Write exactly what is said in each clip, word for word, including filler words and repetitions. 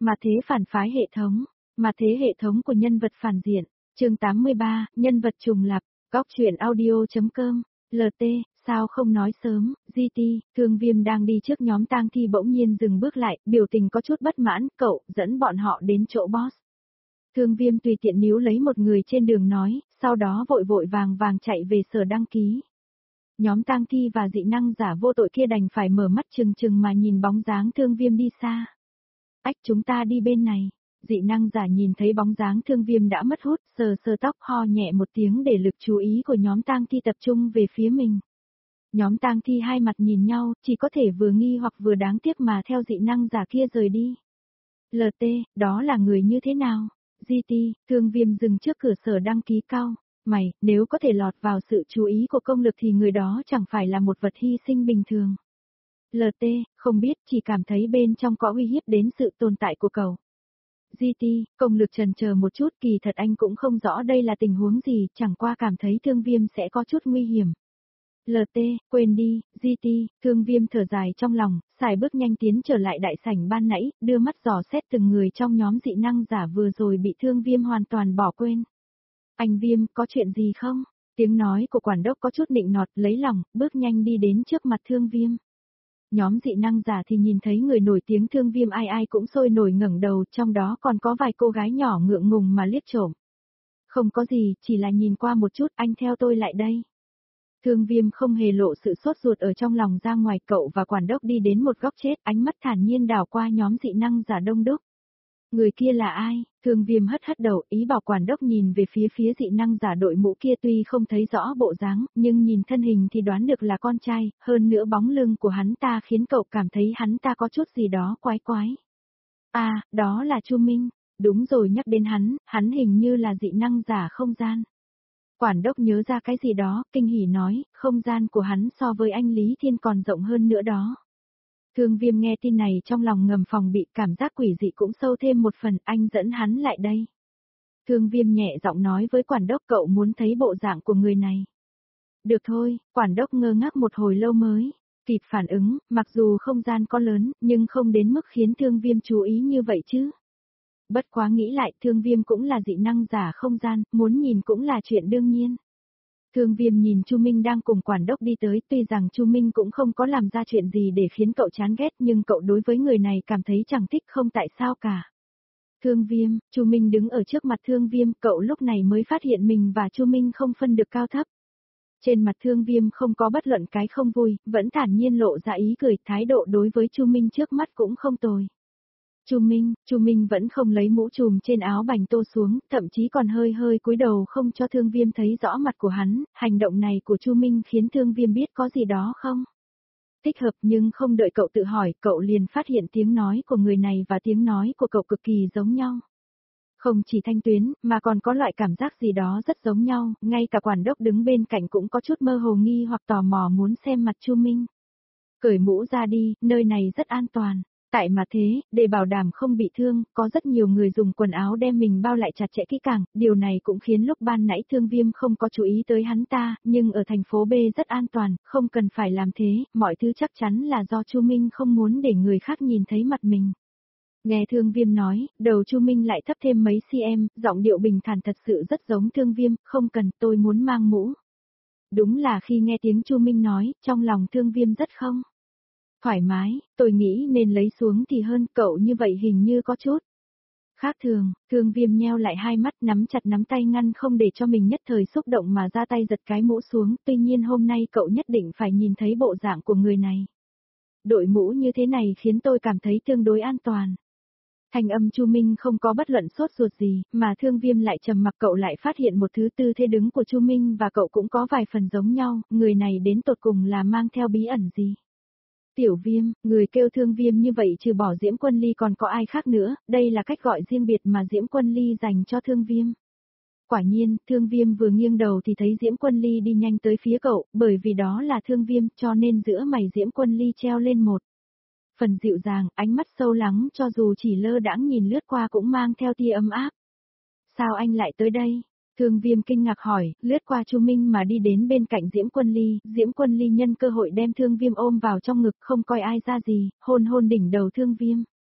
Mà thế phản phái hệ thống. Mà thế hệ thống của nhân vật phản diện. Chương tám mươi ba, nhân vật trùng lặp. Góc truyện audio.com. lờ tê, sao không nói sớm, giê tê, Thương Viêm đang đi trước nhóm tang thi bỗng nhiên dừng bước lại, biểu tình có chút bất mãn, cậu, dẫn bọn họ đến chỗ boss. Thương Viêm tùy tiện níu lấy một người trên đường nói, sau đó vội vội vàng vàng chạy về sở đăng ký. Nhóm tang thi và dị năng giả vô tội kia đành phải mở mắt trừng trừng mà nhìn bóng dáng Thương Viêm đi xa. Ách, chúng ta đi bên này. Dị năng giả nhìn thấy bóng dáng Thương Viêm đã mất hút, sờ sờ tóc, ho nhẹ một tiếng để lực chú ý của nhóm tang thi tập trung về phía mình. Nhóm tang thi hai mặt nhìn nhau, chỉ có thể vừa nghi hoặc vừa đáng tiếc mà theo dị năng giả kia rời đi. lờ tê, đó là người như thế nào? giê tê, Thương Viêm dừng trước cửa sở đăng ký cao. Mày, nếu có thể lọt vào sự chú ý của công lực thì người đó chẳng phải là một vật hy sinh bình thường. lờ tê, không biết, chỉ cảm thấy bên trong có uy hiếp đến sự tồn tại của cậu. giê tê, công lực chần chờ một chút, kỳ thật anh cũng không rõ đây là tình huống gì, chẳng qua cảm thấy Thương Viêm sẽ có chút nguy hiểm. lờ tê, quên đi, giê tê, Thương Viêm thở dài trong lòng, xài bước nhanh tiến trở lại đại sảnh ban nãy, đưa mắt dò xét từng người trong nhóm dị năng giả vừa rồi bị Thương Viêm hoàn toàn bỏ quên. Anh Viêm, có chuyện gì không? Tiếng nói của quản đốc có chút nịnh nọt, lấy lòng, bước nhanh đi đến trước mặt Thương Viêm. Nhóm dị năng giả thì nhìn thấy người nổi tiếng Thương Viêm ai ai cũng sôi nổi ngẩng đầu, trong đó còn có vài cô gái nhỏ ngượng ngùng mà liếc trộm. Không có gì, chỉ là nhìn qua một chút, anh theo tôi lại đây. Thương Viêm không hề lộ sự sốt ruột ở trong lòng ra ngoài, cậu và quản đốc đi đến một góc chết, ánh mắt thản nhiên đảo qua nhóm dị năng giả đông đúc. Người kia là ai? Thương Viêm hất hất đầu, ý bảo quản đốc nhìn về phía phía dị năng giả đội mũ kia, tuy không thấy rõ bộ dáng, nhưng nhìn thân hình thì đoán được là con trai, hơn nữa bóng lưng của hắn ta khiến cậu cảm thấy hắn ta có chút gì đó quái quái. À, đó là Chu Minh, đúng rồi, nhắc đến hắn, hắn hình như là dị năng giả không gian. Quản đốc nhớ ra cái gì đó, kinh hỉ nói, không gian của hắn so với anh Lý Thiên còn rộng hơn nữa đó. Thương Viêm nghe tin này trong lòng ngầm phòng bị, cảm giác quỷ dị cũng sâu thêm một phần, anh dẫn hắn lại đây. Thương Viêm nhẹ giọng nói với quản đốc, cậu muốn thấy bộ dạng của người này. Được thôi, quản đốc ngơ ngác một hồi lâu mới kịp phản ứng, mặc dù không gian có lớn, nhưng không đến mức khiến Thương Viêm chú ý như vậy chứ. Bất quá nghĩ lại, Thương Viêm cũng là dị năng giả không gian, muốn nhìn cũng là chuyện đương nhiên. Thương Viêm nhìn Chu Minh đang cùng quản đốc đi tới, tuy rằng Chu Minh cũng không có làm ra chuyện gì để khiến cậu chán ghét, nhưng cậu đối với người này cảm thấy chẳng thích không tại sao cả. Thương Viêm, Chu Minh đứng ở trước mặt Thương Viêm, cậu lúc này mới phát hiện mình và Chu Minh không phân được cao thấp. Trên mặt Thương Viêm không có bất luận cái không vui, vẫn thản nhiên lộ ra ý cười, thái độ đối với Chu Minh trước mắt cũng không tồi. Chu Minh, Chu Minh vẫn không lấy mũ trùm trên áo bành tô xuống, thậm chí còn hơi hơi cúi đầu không cho Thương Viêm thấy rõ mặt của hắn, hành động này của Chu Minh khiến Thương Viêm biết có gì đó không thích hợp, nhưng không đợi cậu tự hỏi, cậu liền phát hiện tiếng nói của người này và tiếng nói của cậu cực kỳ giống nhau. Không chỉ thanh tuyến, mà còn có loại cảm giác gì đó rất giống nhau, ngay cả quản đốc đứng bên cạnh cũng có chút mơ hồ nghi hoặc tò mò muốn xem mặt Chu Minh. Cởi mũ ra đi, nơi này rất an toàn. Tại mà thế, để bảo đảm không bị thương, có rất nhiều người dùng quần áo đem mình bao lại chặt chẽ kỹ càng, điều này cũng khiến lúc ban nãy Thương Viêm không có chú ý tới hắn ta, nhưng ở thành phố B rất an toàn, không cần phải làm thế, mọi thứ chắc chắn là do Chu Minh không muốn để người khác nhìn thấy mặt mình. Nghe Thương Viêm nói, đầu Chu Minh lại thấp thêm mấy cm, giọng điệu bình thản thật sự rất giống Thương Viêm, không cần, tôi muốn mang mũ. Đúng là khi nghe tiếng Chu Minh nói, trong lòng Thương Viêm rất không thoải mái, tôi nghĩ nên lấy xuống thì hơn, cậu như vậy hình như có chút khác thường. Thương Viêm nheo lại hai mắt, nắm chặt nắm tay ngăn không để cho mình nhất thời xúc động mà ra tay giật cái mũ xuống, tuy nhiên hôm nay cậu nhất định phải nhìn thấy bộ dạng của người này. Đội mũ như thế này khiến tôi cảm thấy tương đối an toàn. Thanh âm Chu Minh không có bất luận sốt ruột gì, mà Thương Viêm lại trầm mặc, cậu lại phát hiện một thứ tư thế đứng của Chu Minh và cậu cũng có vài phần giống nhau, người này đến tột cùng là mang theo bí ẩn gì. Tiểu Viêm, người kêu Thương Viêm như vậy trừ bỏ Diễm Quân Ly còn có ai khác nữa, đây là cách gọi riêng biệt mà Diễm Quân Ly dành cho Thương Viêm. Quả nhiên, Thương Viêm vừa nghiêng đầu thì thấy Diễm Quân Ly đi nhanh tới phía cậu, bởi vì đó là Thương Viêm cho nên giữa mày Diễm Quân Ly treo lên một phần dịu dàng, ánh mắt sâu lắng cho dù chỉ lơ đãng nhìn lướt qua cũng mang theo tia ấm áp. Sao anh lại tới đây? Thương Viêm kinh ngạc hỏi, lướt qua Chu Minh mà đi đến bên cạnh Diễm Quân Ly, Diễm Quân Ly nhân cơ hội đem Thương Viêm ôm vào trong ngực, không coi ai ra gì, hôn hôn đỉnh đầu Thương Viêm.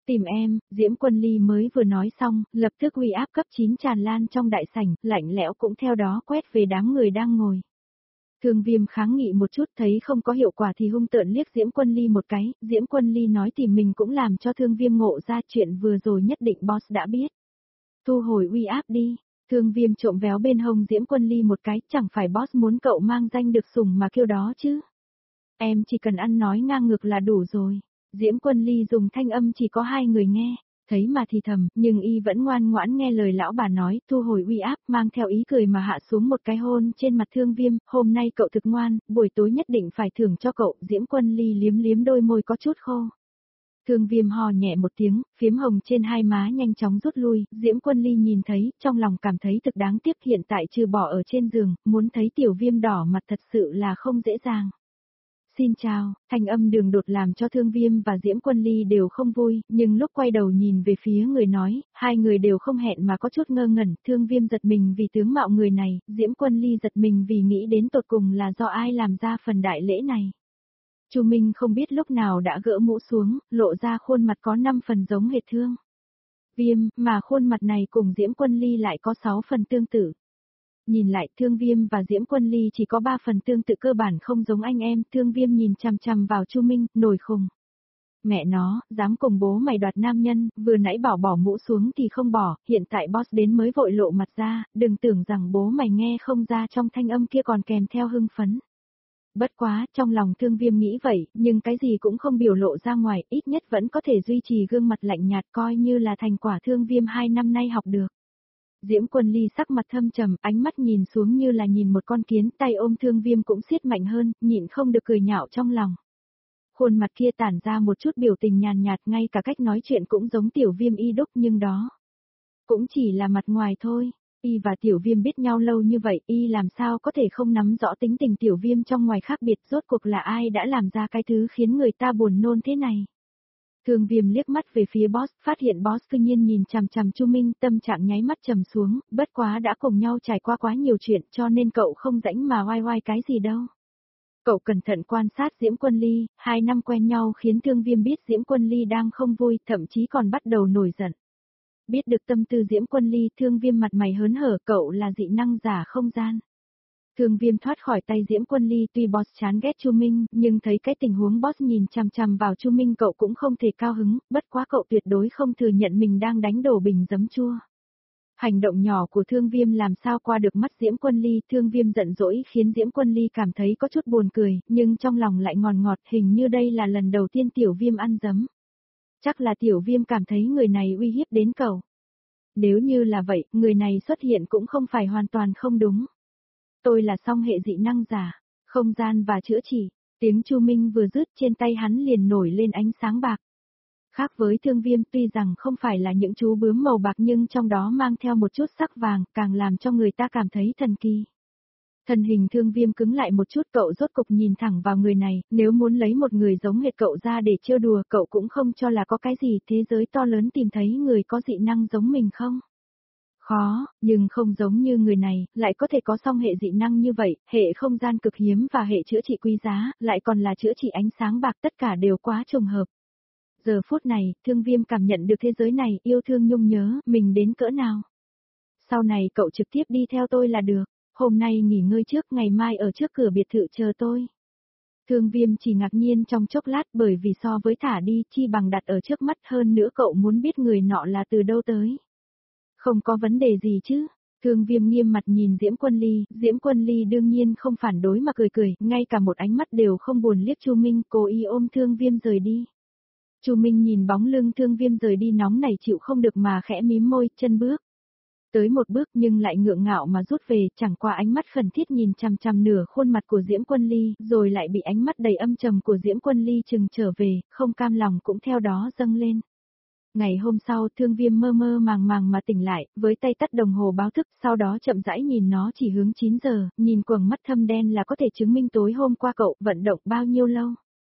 Tìm em, Diễm Quân Ly mới vừa nói xong, lập tức uy áp cấp chín tràn lan trong đại sảnh, lạnh lẽo cũng theo đó quét về đám người đang ngồi. Thương Viêm kháng nghị một chút thấy không có hiệu quả thì hung tợn liếc Diễm Quân Ly một cái, Diễm Quân Ly nói tìm mình cũng làm cho Thương Viêm ngộ ra chuyện vừa rồi nhất định boss đã biết. Thu hồi uy áp đi, Thương Viêm trộm véo bên hông Diễm Quân Ly một cái, chẳng phải boss muốn cậu mang danh được sủng mà kêu đó chứ. Em chỉ cần ăn nói ngang ngược là đủ rồi. Diễm Quân Ly dùng thanh âm chỉ có hai người nghe, thấy mà thì thầm, nhưng y vẫn ngoan ngoãn nghe lời lão bà nói, thu hồi uy áp, mang theo ý cười mà hạ xuống một cái hôn trên mặt Thương Viêm, hôm nay cậu thực ngoan, buổi tối nhất định phải thưởng cho cậu, Diễm Quân Ly liếm liếm đôi môi có chút khô. Thương Viêm hò nhẹ một tiếng, phiếm hồng trên hai má nhanh chóng rút lui, Diễm Quân Ly nhìn thấy, trong lòng cảm thấy thực đáng tiếc hiện tại trừ bỏ ở trên giường, muốn thấy Tiểu Viêm đỏ mặt thật sự là không dễ dàng. Xin chào, thanh âm đường đột làm cho Thương Viêm và Diễm Quân Ly đều không vui, nhưng lúc quay đầu nhìn về phía người nói, hai người đều không hẹn mà có chút ngơ ngẩn, Thương Viêm giật mình vì tướng mạo người này, Diễm Quân Ly giật mình vì nghĩ đến tột cùng là do ai làm ra phần đại lễ này. Chu Minh không biết lúc nào đã gỡ mũ xuống, lộ ra khuôn mặt có năm phần giống hệt Thương Viêm, mà khuôn mặt này cùng Diễm Quân Ly lại có sáu phần tương tự. Nhìn lại Thương Viêm và Diễm Quân Ly chỉ có ba phần tương tự cơ bản không giống anh em, Thương Viêm nhìn chằm chằm vào Chu Minh, nổi khùng. Mẹ nó, dám cùng bố mày đoạt nam nhân, vừa nãy bảo bỏ mũ xuống thì không bỏ, hiện tại boss đến mới vội lộ mặt ra, đừng tưởng rằng bố mày nghe không ra trong thanh âm kia còn kèm theo hưng phấn. Bất quá, trong lòng Thương Viêm nghĩ vậy, nhưng cái gì cũng không biểu lộ ra ngoài, ít nhất vẫn có thể duy trì gương mặt lạnh nhạt coi như là thành quả Thương Viêm hai năm nay học được. Diễm Quân Ly sắc mặt thâm trầm, ánh mắt nhìn xuống như là nhìn một con kiến, tay ôm Thương Viêm cũng siết mạnh hơn, nhịn không được cười nhạo trong lòng. Khuôn mặt kia tản ra một chút biểu tình nhàn nhạt, ngay cả cách nói chuyện cũng giống Tiểu Viêm y đúc nhưng đó cũng chỉ là mặt ngoài thôi. Y và Tiểu Viêm biết nhau lâu như vậy, Y làm sao có thể không nắm rõ tính tình Tiểu Viêm trong ngoài khác biệt, rốt cuộc là ai đã làm ra cái thứ khiến người ta buồn nôn thế này. Thương Viêm liếc mắt về phía boss, phát hiện boss tự nhiên nhìn chằm chằm Chu Minh, tâm trạng nháy mắt trầm xuống, bất quá đã cùng nhau trải qua quá nhiều chuyện cho nên cậu không rảnh mà oai oai cái gì đâu. Cậu cẩn thận quan sát Diễm Quân Ly, hai năm quen nhau khiến Thương Viêm biết Diễm Quân Ly đang không vui, thậm chí còn bắt đầu nổi giận. Biết được tâm tư Diễm Quân Ly, Thương Viêm mặt mày hớn hở, cậu là dị năng giả không gian. Thương Viêm thoát khỏi tay Diễm Quân Ly, tuy boss chán ghét Chu Minh, nhưng thấy cái tình huống boss nhìn chằm chằm vào Chu Minh cậu cũng không thể cao hứng, bất quá cậu tuyệt đối không thừa nhận mình đang đánh đổ bình giấm chua. Hành động nhỏ của Thương Viêm làm sao qua được mắt Diễm Quân Ly, Thương Viêm giận dỗi khiến Diễm Quân Ly cảm thấy có chút buồn cười, nhưng trong lòng lại ngọt ngọt, hình như đây là lần đầu tiên Tiểu Viêm ăn giấm. Chắc là Tiểu Viêm cảm thấy người này uy hiếp đến cậu. Nếu như là vậy, người này xuất hiện cũng không phải hoàn toàn không đúng. Tôi là song hệ dị năng giả, không gian và chữa trị, tiếng Chu Minh vừa dứt trên tay hắn liền nổi lên ánh sáng bạc. Khác với Thương Viêm tuy rằng không phải là những chú bướm màu bạc nhưng trong đó mang theo một chút sắc vàng, càng làm cho người ta cảm thấy thần kỳ. Thân hình Thương Viêm cứng lại một chút, cậu rốt cục nhìn thẳng vào người này, nếu muốn lấy một người giống hệt cậu ra để trêu đùa cậu cũng không cho là có cái gì, thế giới to lớn tìm thấy người có dị năng giống mình không? Khó, nhưng không giống như người này, lại có thể có song hệ dị năng như vậy, hệ không gian cực hiếm và hệ chữa trị quý giá, lại còn là chữa trị ánh sáng bạc, tất cả đều quá trùng hợp. Giờ phút này, Thương Viêm cảm nhận được thế giới này, yêu thương nhung nhớ, mình đến cỡ nào. Sau này cậu trực tiếp đi theo tôi là được, hôm nay nghỉ ngơi trước, ngày mai ở trước cửa biệt thự chờ tôi. Thương Viêm chỉ ngạc nhiên trong chốc lát bởi vì so với thả đi, chi bằng đặt ở trước mắt hơn nữa cậu muốn biết người nọ là từ đâu tới. Không có vấn đề gì chứ. Thương Viêm nghiêm mặt nhìn Diễm Quân Ly, Diễm Quân Ly đương nhiên không phản đối mà cười cười, ngay cả một ánh mắt đều không buồn liếc Chu Minh, cố ý ôm Thương Viêm rời đi. Chu Minh nhìn bóng lưng Thương Viêm rời đi nóng này chịu không được mà khẽ mím môi, chân bước. Tới một bước nhưng lại ngượng ngạo mà rút về, chẳng qua ánh mắt khẩn thiết nhìn chằm chằm nửa khuôn mặt của Diễm Quân Ly, rồi lại bị ánh mắt đầy âm trầm của Diễm Quân Ly chừng trở về, không cam lòng cũng theo đó dâng lên. Ngày hôm sau, Thương Viêm mơ mơ màng màng mà tỉnh lại, với tay tắt đồng hồ báo thức, sau đó chậm rãi nhìn nó chỉ hướng chín giờ, nhìn quầng mắt thâm đen là có thể chứng minh tối hôm qua cậu vận động bao nhiêu lâu.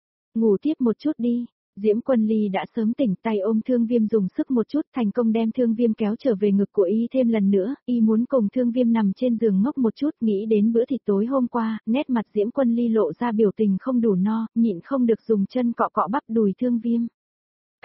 Ngủ tiếp một chút đi. Diễm Quân Ly đã sớm tỉnh, tay ôm Thương Viêm dùng sức một chút, thành công đem Thương Viêm kéo trở về ngực của y thêm lần nữa, y muốn cùng Thương Viêm nằm trên giường ngốc một chút, nghĩ đến bữa thịt tối hôm qua, nét mặt Diễm Quân Ly lộ ra biểu tình không đủ no, nhịn không được dùng chân cọ cọ bắp đùi Thương Viêm.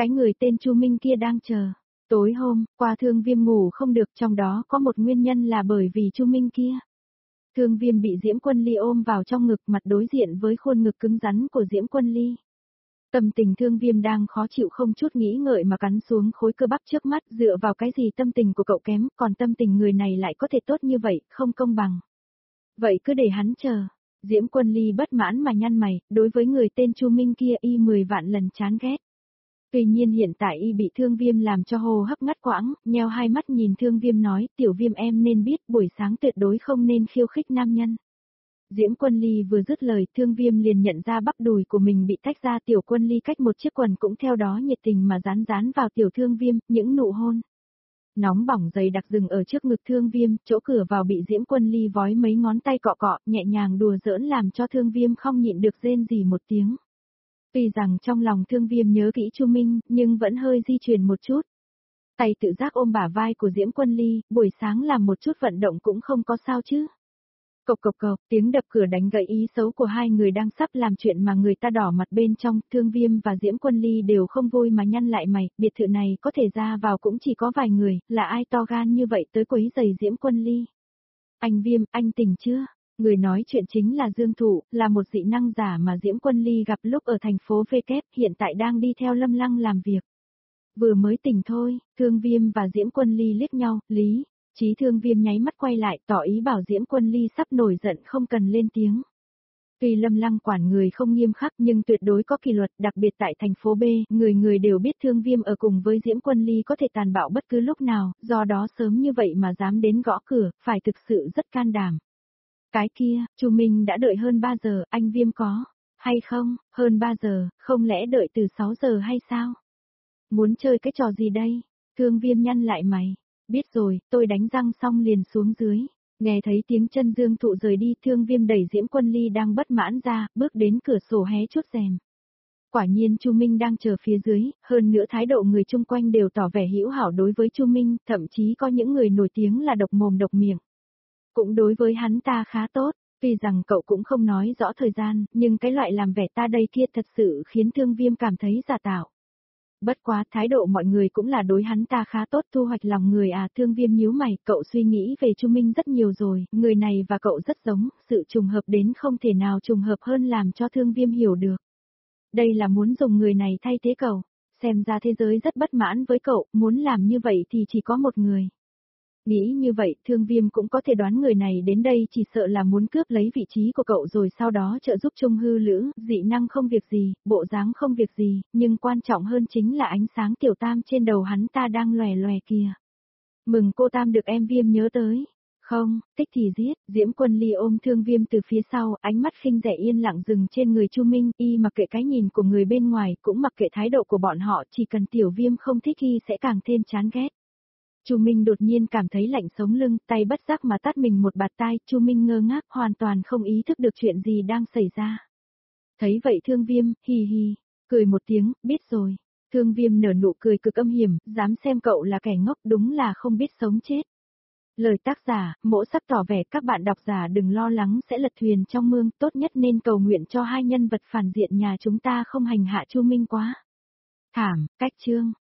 cái người tên Chu Minh kia đang chờ. Tối hôm qua Thương Viêm ngủ không được, trong đó có một nguyên nhân là bởi vì Chu Minh kia. Thương Viêm bị Diễm Quân Ly ôm vào trong ngực, mặt đối diện với khuôn ngực cứng rắn của Diễm Quân Ly. Tâm tình Thương Viêm đang khó chịu, không chút nghĩ ngợi mà cắn xuống khối cơ bắp trước mắt, dựa vào cái gì tâm tình của cậu kém, còn tâm tình người này lại có thể tốt như vậy, không công bằng. Vậy cứ để hắn chờ. Diễm Quân Ly bất mãn mà nhăn mày, đối với người tên Chu Minh kia y mười vạn lần chán ghét. Tuy nhiên hiện tại y bị Thương Viêm làm cho hô hấp ngắt quãng, nheo hai mắt nhìn Thương Viêm nói, Tiểu Viêm em nên biết buổi sáng tuyệt đối không nên khiêu khích nam nhân. Diễm Quân Ly vừa dứt lời, Thương Viêm liền nhận ra bắp đùi của mình bị tách ra, Tiểu Quân Ly cách một chiếc quần cũng theo đó nhiệt tình mà dán dán vào Tiểu Thương Viêm, những nụ hôn nóng bỏng dày đặc dừng ở trước ngực Thương Viêm, chỗ cửa vào bị Diễm Quân Ly vói mấy ngón tay cọ cọ, nhẹ nhàng đùa giỡn làm cho Thương Viêm không nhịn được rên rỉ một tiếng. Tuy rằng trong lòng Thương Viêm nhớ kỹ Chu Minh, nhưng vẫn hơi di chuyển một chút. Tay tự giác ôm bả vai của Diễm Quân Ly, buổi sáng làm một chút vận động cũng không có sao chứ. Cộc cộc cộc, tiếng đập cửa đánh gãy ý xấu của hai người đang sắp làm chuyện mà người ta đỏ mặt bên trong, Thương Viêm và Diễm Quân Ly đều không vui mà nhăn lại mày, biệt thự này có thể ra vào cũng chỉ có vài người, là ai to gan như vậy tới quấy giày Diễm Quân Ly. Anh Viêm, anh tỉnh chưa? Người nói chuyện chính là Dương Thụ, là một dị năng giả mà Diễm Quân Ly gặp lúc ở thành phố V Kép, hiện tại đang đi theo Lâm Lăng làm việc. Vừa mới tỉnh thôi, Thương Viêm và Diễm Quân Ly liếc nhau, Lý. Chí Thương Viêm nháy mắt quay lại, tỏ ý bảo Diễm Quân Ly sắp nổi giận không cần lên tiếng. Tuy Lâm Lăng quản người không nghiêm khắc nhưng tuyệt đối có kỷ luật, đặc biệt tại thành phố B, người người đều biết Thương Viêm ở cùng với Diễm Quân Ly có thể tàn bạo bất cứ lúc nào, do đó sớm như vậy mà dám đến gõ cửa, phải thực sự rất can đảm. Cái kia, Chu Minh đã đợi hơn ba giờ, anh Viêm có, hay không, hơn ba giờ, không lẽ đợi từ sáu giờ hay sao? Muốn chơi cái trò gì đây? Thương Viêm nhăn lại mày. Biết rồi, tôi đánh răng xong liền xuống dưới. Nghe thấy tiếng chân Dương Thụ rời đi, Thương Viêm đẩy Diễm Quân Ly đang bất mãn ra, bước đến cửa sổ hé chút rèm. Quả nhiên Chu Minh đang chờ phía dưới, hơn nữa thái độ người chung quanh đều tỏ vẻ hữu hảo đối với Chu Minh, thậm chí có những người nổi tiếng là độc mồm độc miệng. Cũng đối với hắn ta khá tốt, tuy rằng cậu cũng không nói rõ thời gian, nhưng cái loại làm vẻ ta đây kia thật sự khiến Thương Viêm cảm thấy giả tạo. Bất quá thái độ mọi người cũng là đối hắn ta khá tốt, thu hoạch lòng người à. Thương Viêm nhíu mày, cậu suy nghĩ về Chu Minh rất nhiều rồi, người này và cậu rất giống, sự trùng hợp đến không thể nào trùng hợp hơn làm cho Thương Viêm hiểu được. Đây là muốn dùng người này thay thế cậu, xem ra thế giới rất bất mãn với cậu, muốn làm như vậy thì chỉ có một người. Nghĩ như vậy, Thương Viêm cũng có thể đoán người này đến đây chỉ sợ là muốn cướp lấy vị trí của cậu rồi sau đó trợ giúp Trung Hư Lữ, dị năng không việc gì, bộ dáng không việc gì, nhưng quan trọng hơn chính là ánh sáng tiểu tam trên đầu hắn ta đang lòe lòe kìa. Mừng cô Tam được em Viêm nhớ tới. Không, tích thì giết, Diễm Quân Ly ôm Thương Viêm từ phía sau, ánh mắt khinh rẻ yên lặng dừng trên người Chu Minh, y mặc kệ cái nhìn của người bên ngoài, cũng mặc kệ thái độ của bọn họ, chỉ cần Tiểu Viêm không thích y sẽ càng thêm chán ghét. Chu Minh đột nhiên cảm thấy lạnh sống lưng, tay bất giác mà tát mình một bạt tai, Chu Minh ngơ ngác hoàn toàn không ý thức được chuyện gì đang xảy ra. Thấy vậy Thương Viêm, hì hì, cười một tiếng, biết rồi. Thương Viêm nở nụ cười cực âm hiểm, dám xem cậu là kẻ ngốc, đúng là không biết sống chết. Lời tác giả, Mỗ sắp tỏ vẻ các bạn độc giả đừng lo lắng sẽ lật thuyền trong mương, tốt nhất nên cầu nguyện cho hai nhân vật phản diện nhà chúng ta không hành hạ Chu Minh quá thảm. Cách chương